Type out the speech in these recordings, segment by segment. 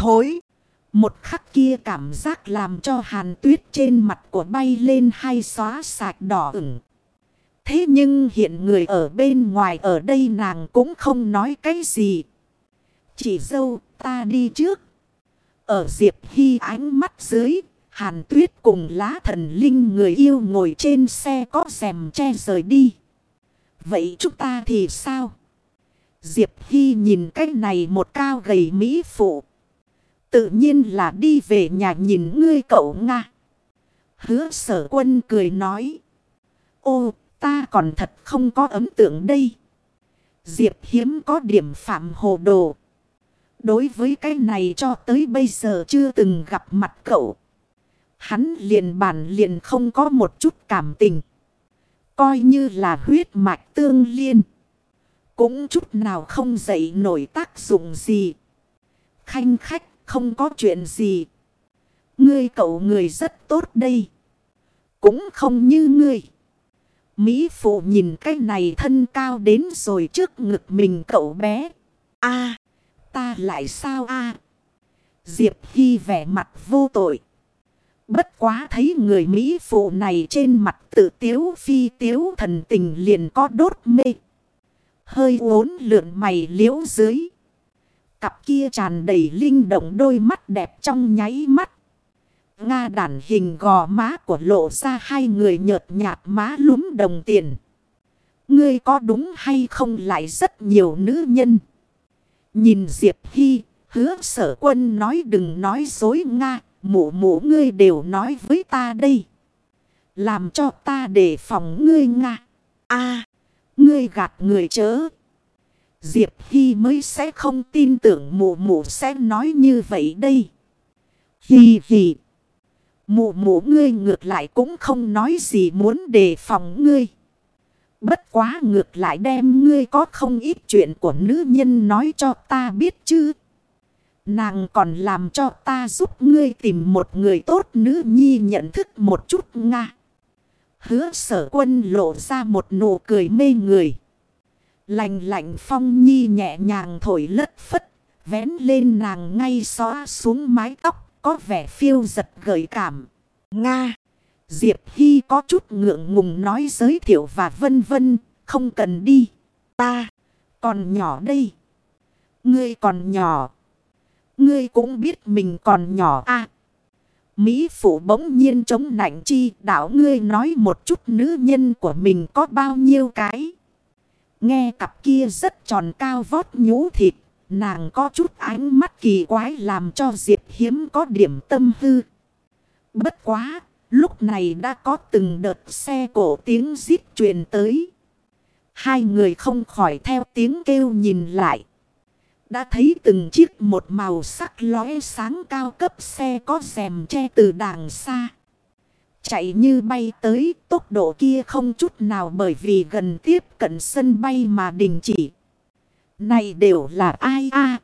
thối. Một khắc kia cảm giác làm cho Hàn Tuyết trên mặt của bay lên hai xóa sạch đỏ ửng. Thế nhưng hiện người ở bên ngoài ở đây nàng cũng không nói cái gì. Chị dâu ta đi trước. Ở Diệp Hy ánh mắt dưới, Hàn Tuyết cùng Lá Thần Linh người yêu ngồi trên xe có rèm che rời đi. Vậy chúng ta thì sao? Diệp Hy nhìn cái này một cao gầy mỹ phụ. Tự nhiên là đi về nhà nhìn ngươi cậu Nga. Hứa Sở Quân cười nói. Ô, ta còn thật không có ấn tượng đây. Diệp hiếm có điểm phạm hồ đồ. Đối với cái này cho tới bây giờ chưa từng gặp mặt cậu. Hắn liền không có một chút cảm tình. Coi như là huyết mạch tương liên. Cũng chút nào không dậy nổi tác dụng gì. Khanh khách không có chuyện gì. Ngươi cậu người rất tốt đây. Cũng không như ngươi. Mỹ phụ nhìn cái này thân cao đến rồi trước ngực mình cậu bé. A, ta lại sao a? Diệp Hy vẻ mặt vô tội. Bất quá thấy người Mỹ phụ này trên mặt tự tiếu phi tiếu thần tình liền có đốt mê. Hơi uốn lượn mày liễu dưới. Cặp kia tràn đầy linh động đôi mắt đẹp trong nháy mắt. Nga đản hình gò má của lộ ra hai người nhợt nhạt má lúm đồng tiền. Ngươi có đúng hay không lại rất nhiều nữ nhân. Nhìn Diệp Hy, Hứa Sở Quân nói đừng nói dối Nga. Mụ mụ ngươi đều nói với ta đây. Làm cho ta đề phòng ngươi Nga. A, ngươi gạt người chớ. Diệp Hy mới sẽ không tin tưởng mụ mụ sẽ nói như vậy đây. Hi hi. Mụ mụ ngươi ngược lại cũng không nói gì muốn đề phòng ngươi. Bất quá ngược lại đem ngươi có không ít chuyện của nữ nhân nói cho ta biết chứ. Nàng còn làm cho ta giúp ngươi tìm một người tốt nữ nhi nhận thức một chút Nga. Hứa Sở Quân lộ ra một nụ cười mê người. Lạnh lạnh phong nhi nhẹ nhàng thổi lất phất. Vén lên nàng ngay xóa xuống mái tóc. Có vẻ phiêu giật gợi cảm. Nga. Diệp Hy có chút ngượng ngùng nói giới thiệu và vân vân. Không cần đi. Ta còn nhỏ đây. Ngươi còn nhỏ. Ngươi cũng biết mình còn nhỏ à. Mỹ phụ bỗng nhiên chống nạnh chi đảo ngươi nói một chút nữ nhân của mình có bao nhiêu cái. Nghe cặp kia rất tròn cao vót nhũ thịt. Nàng có chút ánh mắt kỳ quái làm cho Diệp hiếm có điểm tâm hư. Bất quá, lúc này đã có từng đợt xe cổ tiếng rít truyền tới. Hai người không khỏi theo tiếng kêu nhìn lại. Đã thấy từng chiếc một màu sắc lóe sáng cao cấp xe có rèm che từ đàng xa. Chạy như bay tới, tốc độ kia không chút nào bởi vì gần tiếp cận sân bay mà đình chỉ. Này đều là ai a?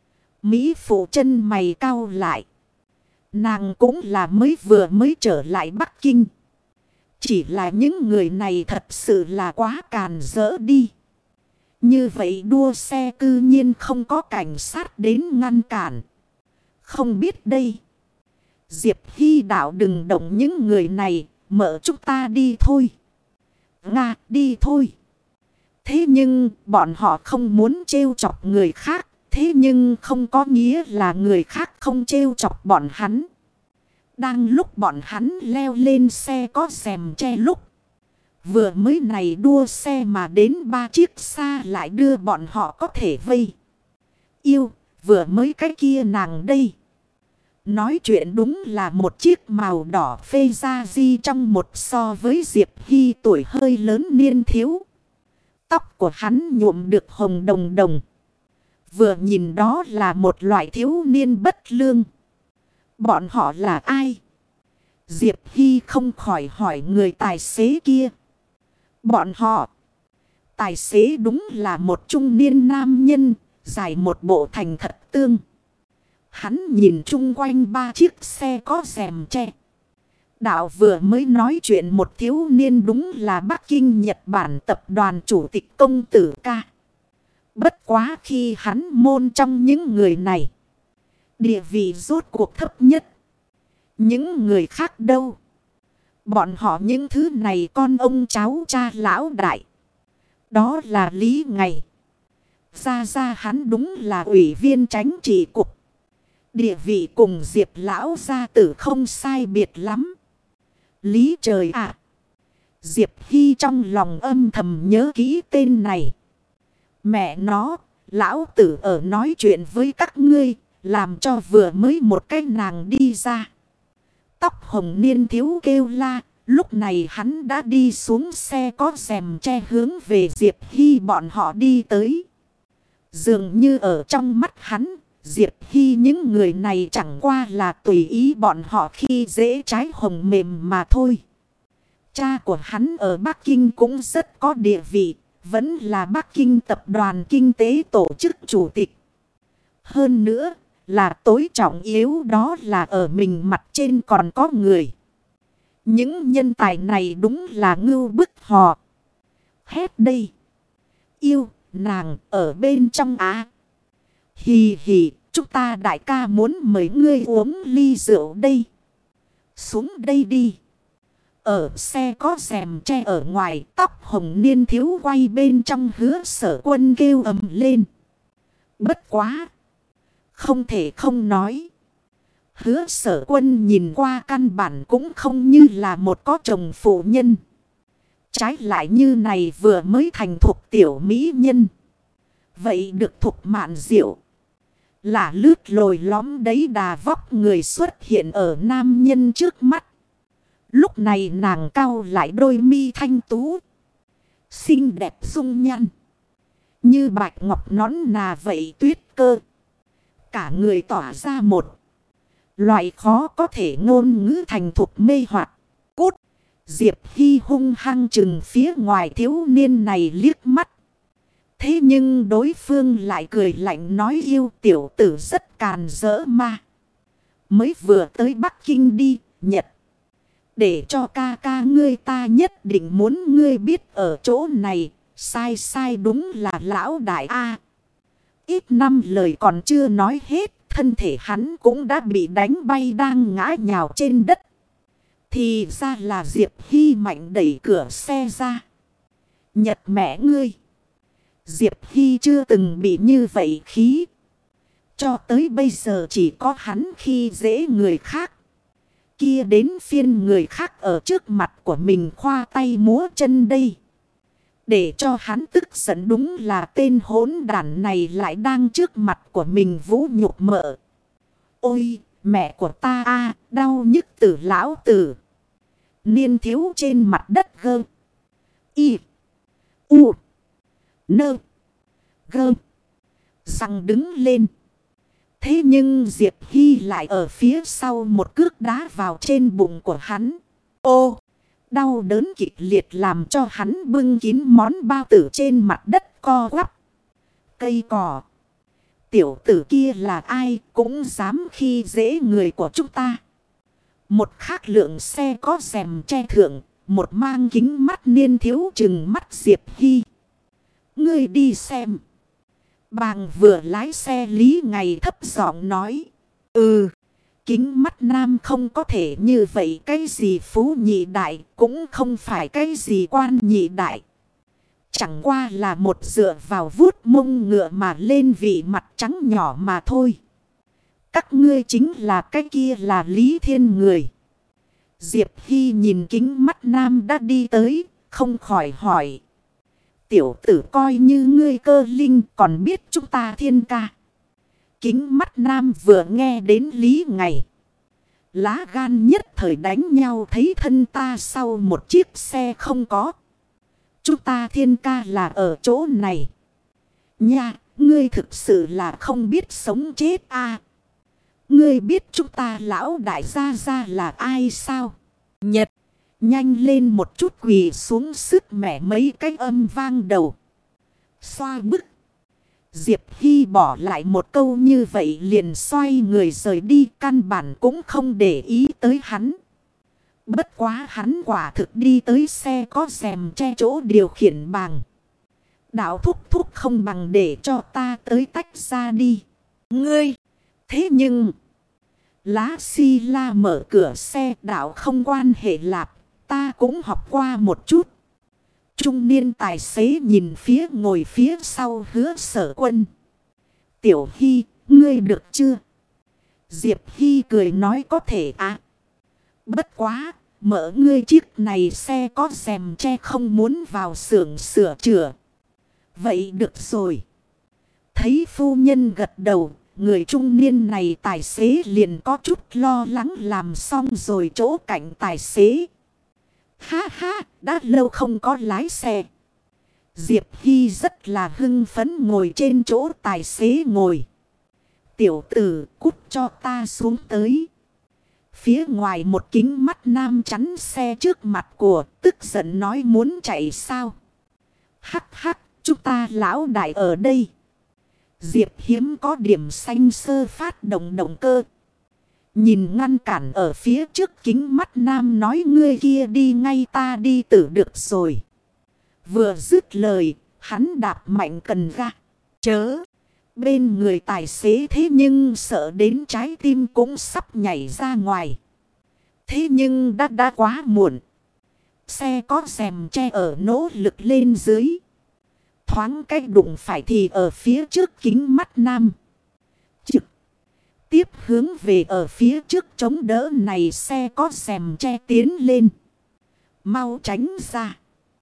Mỹ phụ chân mày cau lại. Nàng cũng là mới trở lại Bắc Kinh. Chỉ là những người này thật sự là quá càn rỡ đi. Như vậy đua xe cư nhiên không có cảnh sát đến ngăn cản. Không biết đây. Diệp Hy đạo đừng động những người này. Mở chúng ta đi thôi. Nga đi thôi. Thế nhưng bọn họ không muốn trêu chọc người khác. Thế nhưng không có nghĩa là người khác không trêu chọc bọn hắn. Đang lúc bọn hắn leo lên xe có rèm che lúc. Vừa mới này đua xe mà đến 3 chiếc xa lại đưa bọn họ có thể vây. Yêu, vừa mới cái kia nàng đây. Nói chuyện đúng là một chiếc màu đỏ phê ra di trong một so với Diệp Hy tuổi hơi lớn niên thiếu. Tóc của hắn nhuộm được hồng đồng đồng. Vừa nhìn đó là một loại thiếu niên bất lương. Bọn họ là ai? Diệp Hy không khỏi hỏi người tài xế kia. Bọn họ. Tài xế đúng là một trung niên nam nhân, dài một bộ thành thật tương. Hắn nhìn chung quanh 3 chiếc xe có rèm che. Đạo vừa mới nói chuyện một thiếu niên đúng là Bắc Kinh Nhật Bản tập đoàn chủ tịch công tử ca. Bất quá khi hắn môn trong những người này. Địa vị rốt cuộc thấp nhất. Những người khác đâu? Bọn họ những thứ này con ông cháu cha lão đại. Đó là Lý Ngày. Ra hắn đúng là ủy viên chánh trị cục. Địa vị cùng Diệp lão gia tử không sai biệt lắm. Lý trời ạ! Diệp Hy trong lòng âm thầm nhớ kỹ tên này. Mẹ nó, lão tử ở nói chuyện với các ngươi, làm cho vừa mới một cái nàng đi ra. Tóc hồng niên thiếu kêu la, lúc này hắn đã đi xuống xe có rèm che hướng về Diệp Hy bọn họ đi tới. Dường như ở trong mắt hắn, Diệp Hy những người này chẳng qua là tùy ý bọn họ khi dễ trái hồng mềm mà thôi. Cha của hắn ở Bắc Kinh cũng rất có địa vị, vẫn là Bắc Kinh Tập đoàn Kinh tế tổ chức chủ tịch. Hơn nữa là tối trọng yếu đó là ở mình mặt trên còn có người. Những nhân tài này đúng là ngưu bức họ. Hết đây. Yêu, nàng ở bên trong á. Hì hì, chúng ta đại ca muốn mời ngươi uống ly rượu đây. Xuống đây đi. Ở xe có rèm che ở ngoài, tóc hồng niên thiếu quay bên trong Hứa Sở Quân kêu ầm lên. Bất quá! Không thể không nói. Hứa Sở Quân nhìn qua căn bản cũng không như là một có chồng phụ nhân. Trái lại như này vừa mới thành thục tiểu mỹ nhân. Vậy được thục mạn diệu. Là lướt lồi lõm đấy đà vóc người xuất hiện ở nam nhân trước mắt. Lúc này nàng cau lại đôi mi thanh tú. Xinh đẹp dung nhan. Như bạch ngọc nón nà vậy tuyết cơ. Cả người tỏa ra một loại khó có thể ngôn ngữ thành thục mê hoặc. Cút! Diệp Hy hung hăng chừng phía ngoài thiếu niên này liếc mắt. Thế nhưng đối phương lại cười lạnh nói yêu tiểu tử rất càn rỡ mà. Mới vừa tới Bắc Kinh đi, Nhật. Để cho ca ca ngươi ta nhất định muốn ngươi biết ở chỗ này, sai đúng là lão đại A. Ít năm lời còn chưa nói hết, thân thể hắn cũng đã bị đánh bay đang ngã nhào trên đất. Thì ra là Diệp Hy mạnh đẩy cửa xe ra. Nhật mẹ ngươi! Diệp Hy chưa từng bị như vậy khí. Cho tới bây giờ chỉ có hắn khi dễ người khác. Kia đến phiên người khác ở trước mặt của mình khoa tay múa chân đây. Để cho hắn tức giận đúng là tên hỗn đản này lại đang trước mặt của mình vũ nhục mợ. Ôi, mẹ của ta a đau nhức tử lão tử. Niên thiếu trên mặt đất gơ. Y. U. Nơ. Gơ. Răng đứng lên. Thế nhưng Diệp Hy lại ở phía sau một cước đá vào trên bụng của hắn. Ô! Đau đớn kịch liệt làm cho hắn bưng kín món bao tử trên mặt đất co quắp. Cây cỏ. Tiểu tử kia là ai cũng dám khi dễ người của chúng ta. Một khác lượng xe có rèm che thượng. Một mang kính mắt niên thiếu chừng mắt Diệp Hy. Ngươi đi xem. Bàng vừa lái xe Lý Ngày thấp giọng nói. Kính mắt nam không có thể như vậy cái gì phú nhị đại cũng không phải cái gì quan nhị đại. Chẳng qua là một dựa vào vuốt mông ngựa mà lên vị mặt trắng nhỏ mà thôi. Các ngươi chính là cái kia là Lý Thiên người. Diệp Hy nhìn kính mắt nam đã đi tới, không khỏi hỏi. Tiểu tử coi như ngươi cơ linh còn biết chúng ta Thiên ca. Kính mắt nam vừa nghe đến Lý Ngày. Lá gan nhất thời đánh nhau thấy thân ta sau một chiếc xe không có. Chúng ta Thiên ca là ở chỗ này. Nha, ngươi thực sự là không biết sống chết a. Ngươi biết chúng ta lão đại gia là ai sao? Nhật, nhanh lên một chút quỳ xuống sức mẻ mấy cái âm vang đầu. Xoa bức. Diệp Hy bỏ lại một câu như vậy liền xoay người rời đi, căn bản cũng không để ý tới hắn. Bất quá hắn quả thực đi tới xe có rèm che chỗ điều khiển bằng. Đạo thúc không bằng để cho ta tới tách ra đi. Ngươi! Thế nhưng, Lá Xi La mở cửa xe đạo không quan hệ lạp, ta cũng học qua một chút. Trung niên tài xế nhìn phía ngồi phía sau Hứa Sở Quân. Tiểu Hy, ngươi được chưa? Diệp Hy cười nói có thể à. Bất quá, mở ngươi chiếc này xe có rèm che không muốn vào xưởng sửa chữa. Vậy được rồi. Thấy phu nhân gật đầu, người trung niên này tài xế liền có chút lo lắng làm xong rồi chỗ cạnh tài xế. Ha ha, đã lâu không có lái xe. Diệp Hy rất là hưng phấn ngồi trên chỗ tài xế ngồi. Tiểu tử cút cho ta xuống tới. Phía ngoài một kính mắt nam chắn xe trước mặt của, tức giận nói muốn chạy sao. Hắc hắc, chúng ta lão đại ở đây. Diệp Hiếm có điểm xanh sơ phát động động cơ. Nhìn ngăn cản ở phía trước kính mắt nam nói ngươi kia đi ngay ta đi tử được rồi. Vừa dứt lời, hắn đạp mạnh cần ga. Chớ, bên người tài xế thế nhưng sợ đến trái tim cũng sắp nhảy ra ngoài. Thế nhưng đã quá muộn. Xe có rèm che ở nỗ lực lên dưới. Thoáng cách đụng phải thì ở phía trước kính mắt nam. Trực tiếp hướng về ở phía trước chống đỡ này xe có rèm che tiến lên. Mau tránh ra.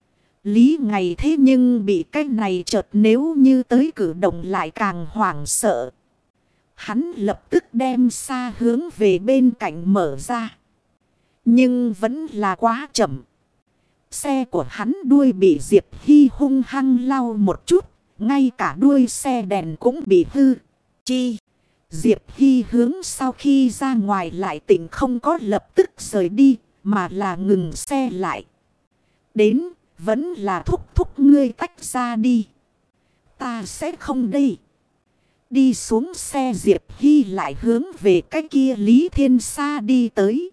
Lý Ngày thế nhưng bị cái này chợt nếu như tới cử động lại càng hoảng sợ. Hắn lập tức đem xa hướng về bên cạnh mở ra. Nhưng vẫn là quá chậm. Xe của hắn đuôi bị Diệp Hy hung hăng lau một chút. Ngay cả đuôi xe đèn cũng bị hư. Chi? Diệp Hy hướng sau khi ra ngoài lại tỉnh không có lập tức rời đi. Mà là ngừng xe lại. Đến vẫn là thúc ngươi tách ra đi. Ta sẽ không đây. Đi xuống xe Diệp Hy lại hướng về cái kia Lý Thiên Sa đi tới.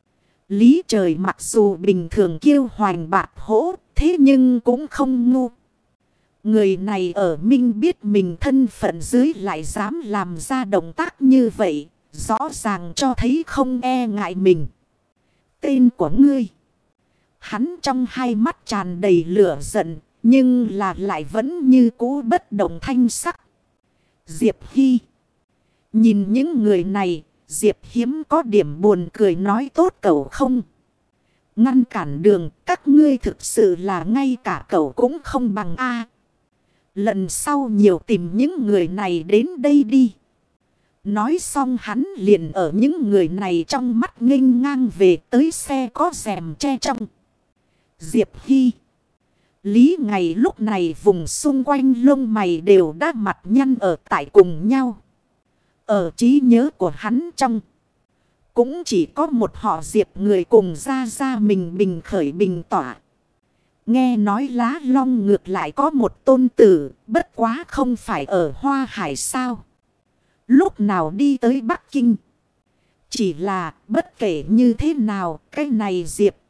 Lý Trời mặc dù bình thường kiêu hoành bạt hỗ, thế nhưng cũng không ngu. Người này ở minh biết mình thân phận dưới lại dám làm ra động tác như vậy, rõ ràng cho thấy không e ngại mình. Tên của ngươi. Hắn trong hai mắt tràn đầy lửa giận, nhưng là lại vẫn như cũ bất động thanh sắc. Diệp Hy. Nhìn những người này, Diệp Hiếm có điểm buồn cười nói tốt cậu không. Ngăn cản đường, các ngươi thực sự là ngay cả cậu cũng không bằng a. Lần sau nhiều tìm những người này đến đây đi. Nói xong hắn liền ở những người này trong mắt nghênh ngang về tới xe có rèm che trong. Diệp Hy. Lý Ngày lúc này vùng xung quanh lông mày đều đã mặt nhăn ở tại cùng nhau. Ở trí nhớ của hắn trong. Cũng chỉ có một họ Diệp người cùng ra mình bình khởi bình tỏa. Nghe nói Lá Long ngược lại có một tôn tử, bất quá không phải ở Hoa Hải sao. Lúc nào đi tới Bắc Kinh. Chỉ là bất kể như thế nào, cái này Diệp